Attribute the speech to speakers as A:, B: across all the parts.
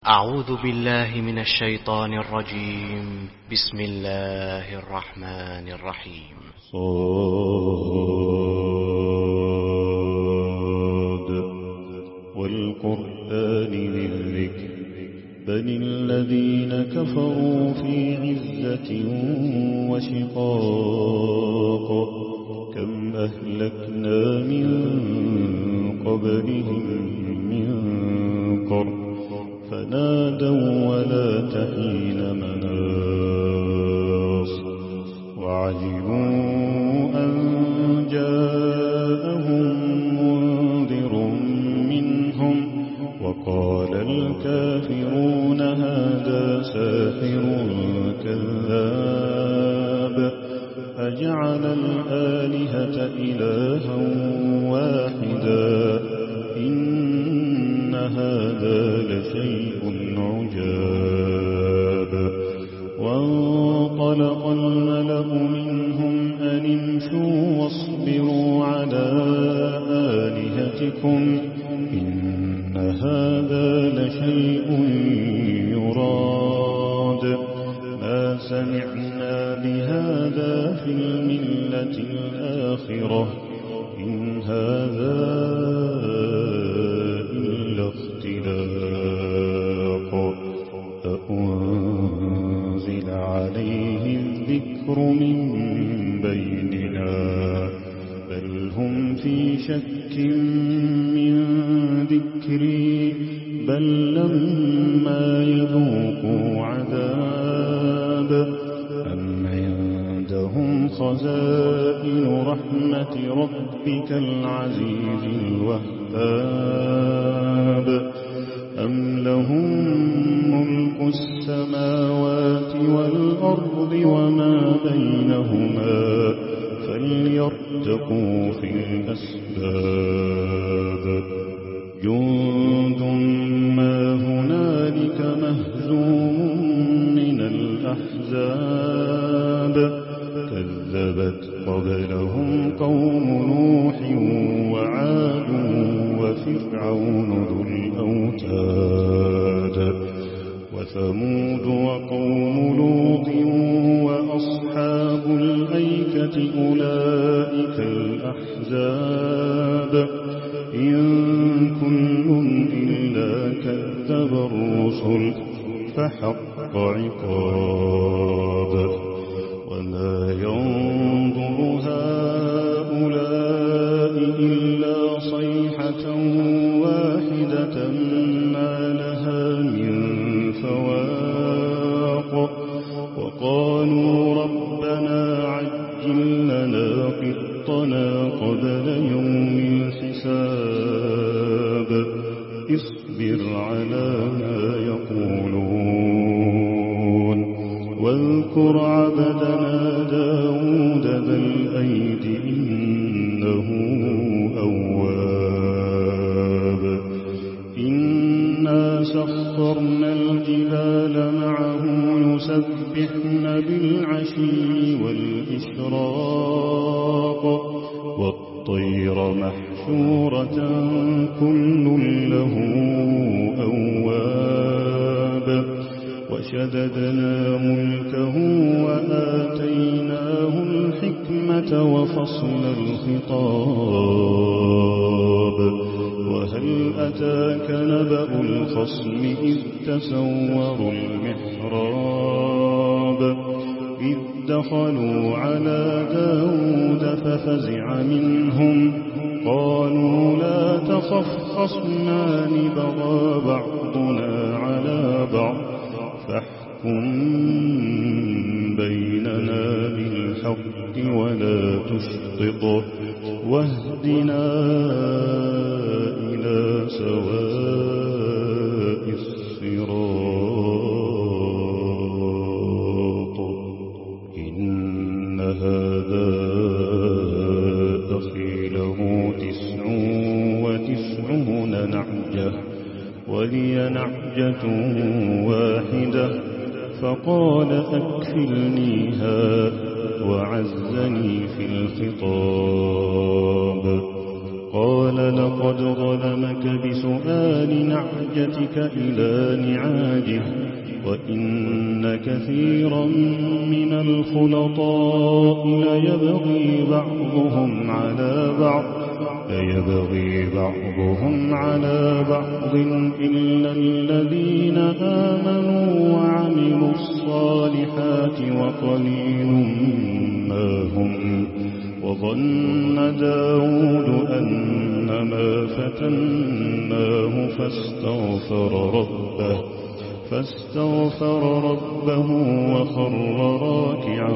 A: أعوذ بالله من الشيطان الرجيم. بسم الله الرحمن الرحيم.
B: صاد والقرآن ذي الذكر بل الذين كفروا في عزة وشقاق كم أهلكنا من قبلهم من قرن فنادوا ولا تحين مناص وعجبوا أن جاءهم منذر منهم وقال الكافرون هذا ساحر كذاب أجعل الآلهة إلها واحدا إن هذا لشيء عجاب وانطلق الملأ منهم أن امشوا واصبروا على آلهتكم إن هذا لشيء يراد ما سمعنا بهذا في الملة الآخرة إن هذا إلا اختلاق أأنزل عليه الذكر من بيننا بل هم في شك من ذكري بل لما يذوقوا عذاب أم عندهم خزائن رحمة ربك العزيز الوهاب أم لهم ملك السماوات والأرض وما بينهما فليرتقوا في الأسباب جند ما هنالك مهزوم من الأحزاب كذبت قبلهم قوم نوح وعاد وفرعون ذو الأوتاد وثمود وقوم لوط وأصحاب الأيكة أولئك الأحزاب إن كل إلا كذب الرسل فحق عقاب وما ينظر هؤلاء إلا صيحة واحدة ما لها من فواق وقالوا ربنا عجل لنا قطنا قبل يوم الحساب اصبر على ما يقولون واذكر عبدنا داود ذا الأيد إنه أواب إنا سخرنا الجبال معه يسبحن بالعشي والإشراق والطير محشورة كل له أواب وشددنا ملكه وآتيناه الحكمة وفصل الخطاب وهل أتاك نبأ الخصم إذ تسوروا المحراب إذ دخلوا على داود ففزع منهم قالوا لا تخف خصمان بغى بعضنا على بعض فاحكم بيننا بالحق ولا تشطط واهدنا إلى سواء الصراط إن هذا أخي له 99 نعجة ولي نعجة واحدة فقال أكفلنيها وعزني في الخطاب قال لقد ظلمك بسؤال نعجتك إلى نعاجه وإن كثيرا من الخلطاء ليبغي بعضهم على بعض إلا الذين آمنوا وعملوا الصالحات وقليل ما هم. وظن داود أنما فتناه فاستغفر ربه وخر راكعا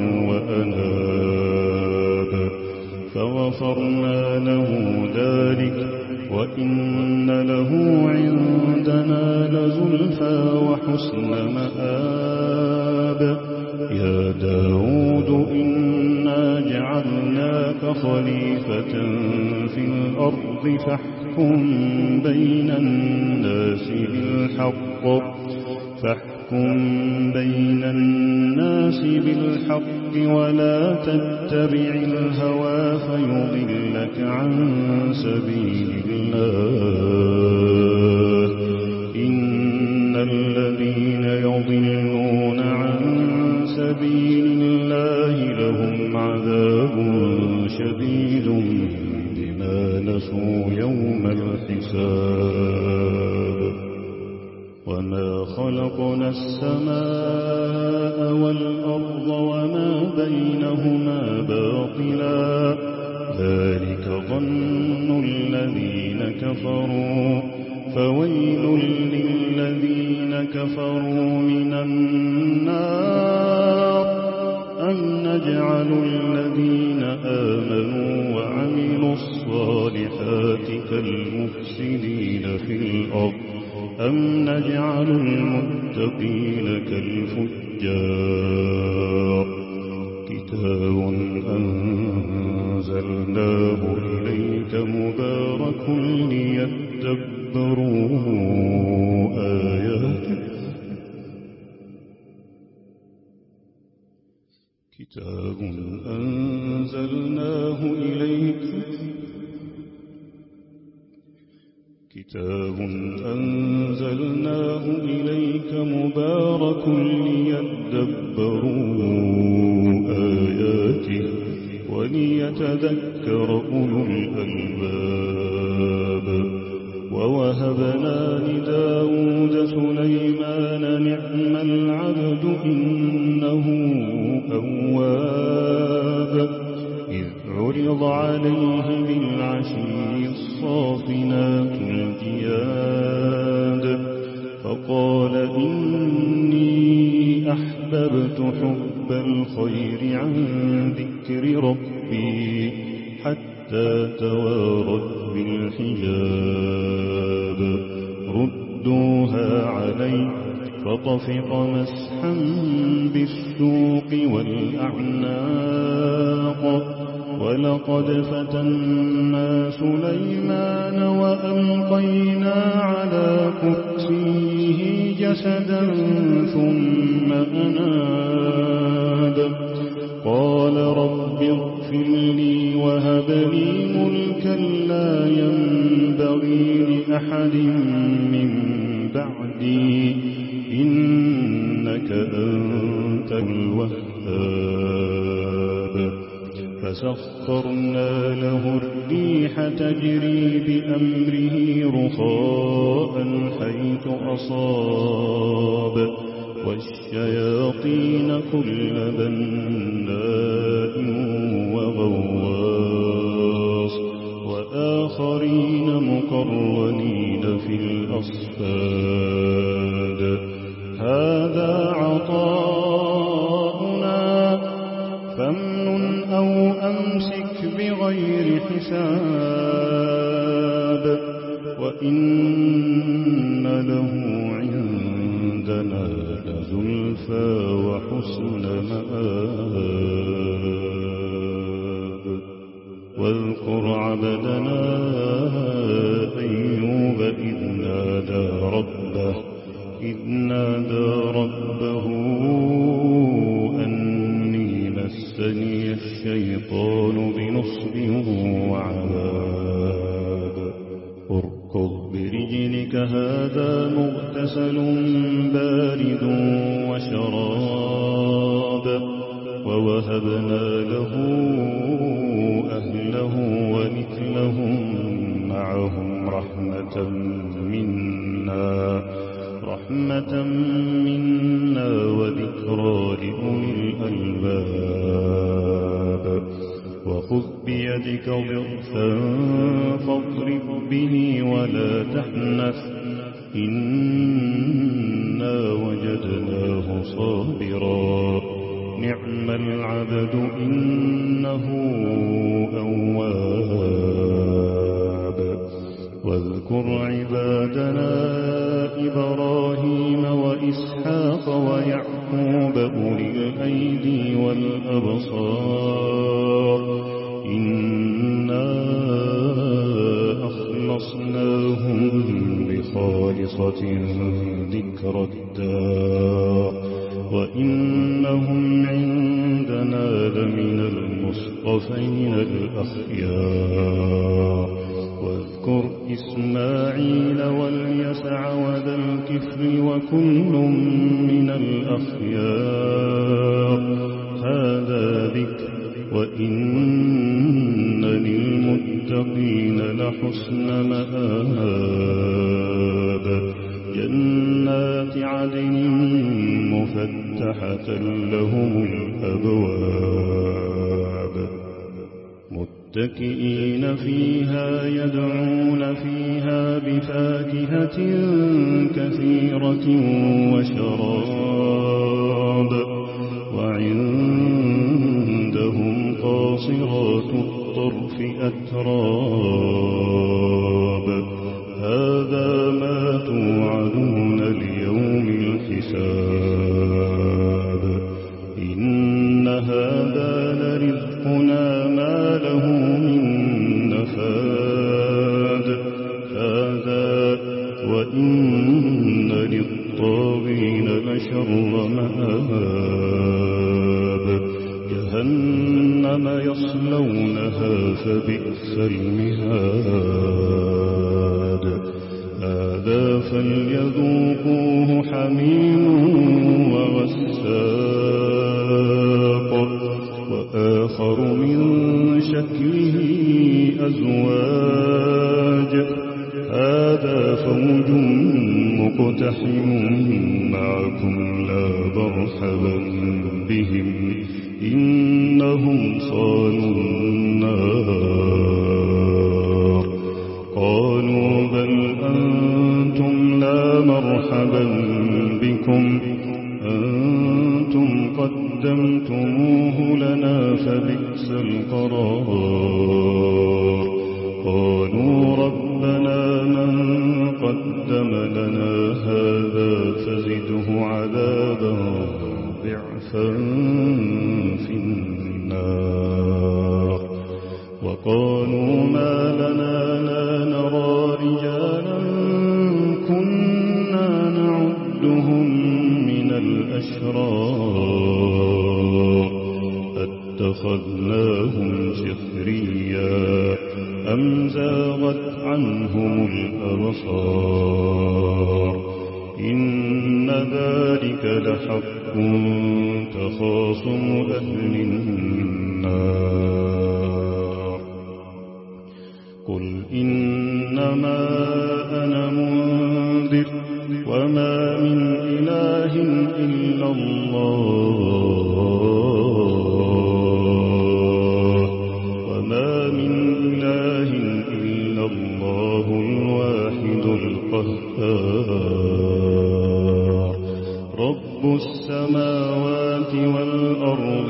B: وأناب فغفرنا له ذلك وإن له عندنا لزلفى وحسن مآب. يا داود إنا جعلناك خليفة في الأرض فاحكم بين الناس بالحق ولا تتبع الهوى فيضلك عن سبيل الله. إن الذين يضلون عن سبيل الله لهم عذاب شديد بما نسوا يوم الحساب. وما خلقنا السماء والأرض وما بينهما باطلا ذلك ظن الذين كفروا فويل للذين كفروا من النار. أم نجعل الذين آمنوا وعملوا الصالحات كالمفسدين في الأرض أم نجعل المتقين كالفجار. كتاب أنزلناه إليك مبارك ليدبروا آياته. كتاب أنزلناه إليك مبارك ليدبروا آياته وليتذكر أولو الألباب. ووهبنا لداود سليمان نعم العبد إنه أواب. إذ عرض عليه بالعشي الصافنات الجياد فقال إني أحببت حب الخير عن ذكر ربي حتى توارت بالحجاب. ردوها علي فطفق مسحا بالسوق والأعناق. ولقد فتنا سليمان وألقينا على كرسيه جسدا ثم أناب. قال رب اغفر لي وهب لي ملكا لا ينبغي لأحد من بعدي إنك أنت الوهاب. فسخرنا له الريح تجري بأمره رخاء حيث أصاب والشياطين كل بناء وغواص وآخرين مقرنين في الأصفاد. هذا عطاؤنا فامنن أو أمسك بغير حساب. وإن له عندنا لزلفى وحسن مآب. واذكر عبدنا أيوب إذ نادى ربه أني مسني الشيطان بنصب وعذاب. دونك هذا مغتسل بارد وشراب ووهبنا له أهله ومثلهم معهم رحمة منا وذكرى لأولي الألباب وخذ بيدك ضغثا فاضرب به ولا تحنث إنا وجدناه صابرا نعم العبد إنه أواب واذكر عبادنا إبراهيم وإسحاق ويعقوب أولي الأيدي والأبصار إنا أخلصناهم بخالصة ذكر الدار وإنهم عندنا لمن المصطفين الأخيار واذكر إسماعيل واليسع وذا الكفل وكل من الأخيار هذا ذكر وإن للمتقين لحسن مآب جنات عدن مفتحة لهم الأبواب متكئين فيها يدعون فيها بفاكهة كثيرة وشراب وعندهم قاصرات الطرف أتراب هذا ما توعدون ليوم الحساب إن هذا لرزقنا ما له من نفاد هذا وإن للطاغين لشر مآب جهنم يصلونها فبئس المهاد هذا فليذوقوه حميم وغساق وآخر من شكله أزواج هذا فوج مقتحم معكم لا مرحبا بهم إنهم صالوا النار قالوا بل أنتم لا مرحبا بكم أنتم قدمتموه لنا فبئس القرار قالوا ربنا من قدم لنا هذا فزده عذابا ضعفا في النار وقالوا ما لنا لا نرى رجالا كنا نعدهم من الأشرار اتخذناهم سخريا أم زاغت عنهم الأبصار إن ذلك لحق تخاصم أهل النار قل إنما أنا منذر وما من إله إلا الله الواحد القهار رب السماوات والأرض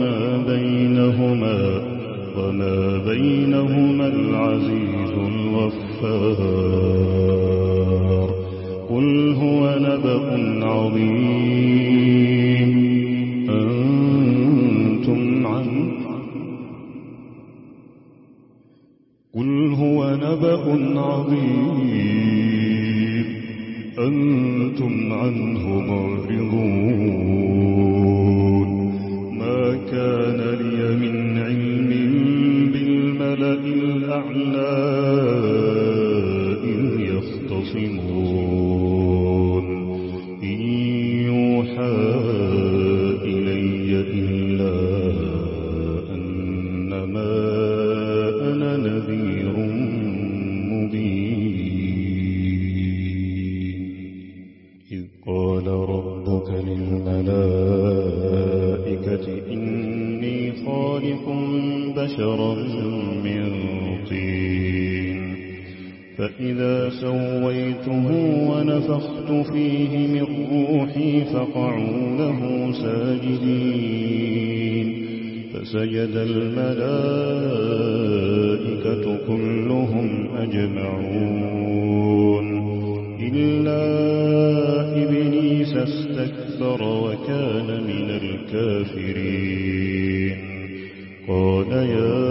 B: وما بينهما العزيز الغفار قل هو نبأ عظيم أنتم عنه معرضون ما كان لي من علم بالملأ الأعلى إذ يختصمون إذ قال ربك للملائكة إني خالق بشرا من طين فإذا سويته ونفخت فيه من روحي فقعوا له ساجدين فسجد الملائكة كلهم أجمعون إلا إبليس استكبر وكان من الكافرين قال يا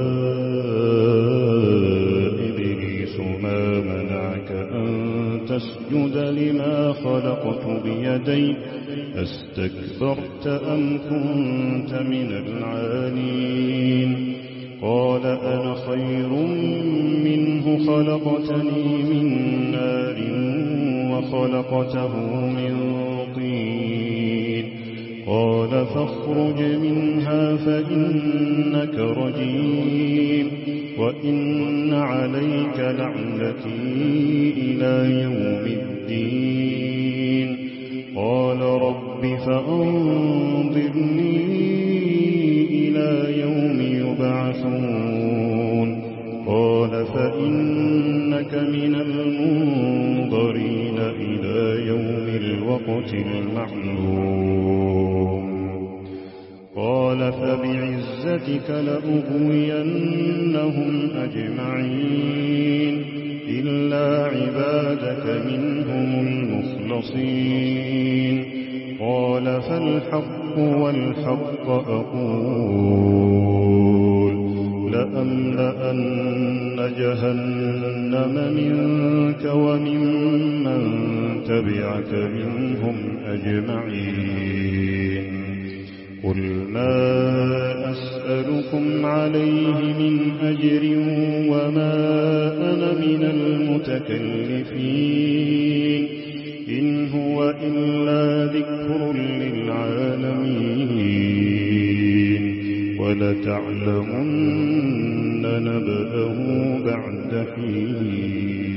B: إبليس ما منعك أن تسجد لما خلقت بيدي أستكبرت أم كنت من العالين قال أنا خير منه خلقتني من نار وخلقته من طين قال فاخرج منها فإنك رجيم وإن عليك لعنتي إلى يوم الدين قال رب فأنظرني إلى يوم يبعثون قال فإنك من المنظرين إلى يوم الوقت المعلوم قال فبعزتك لأغوينهم أجمعين إلا عبادك منهم المخلصين قال فالحق والحق أقول لأملأن جهنم منك وممن تبعك منهم أجمعين قل ما أسألكم عليه من أجر وما أنا من المتكلفين إن هو إلا ذكر للعالمين ولتعلمن نبأه بعد حين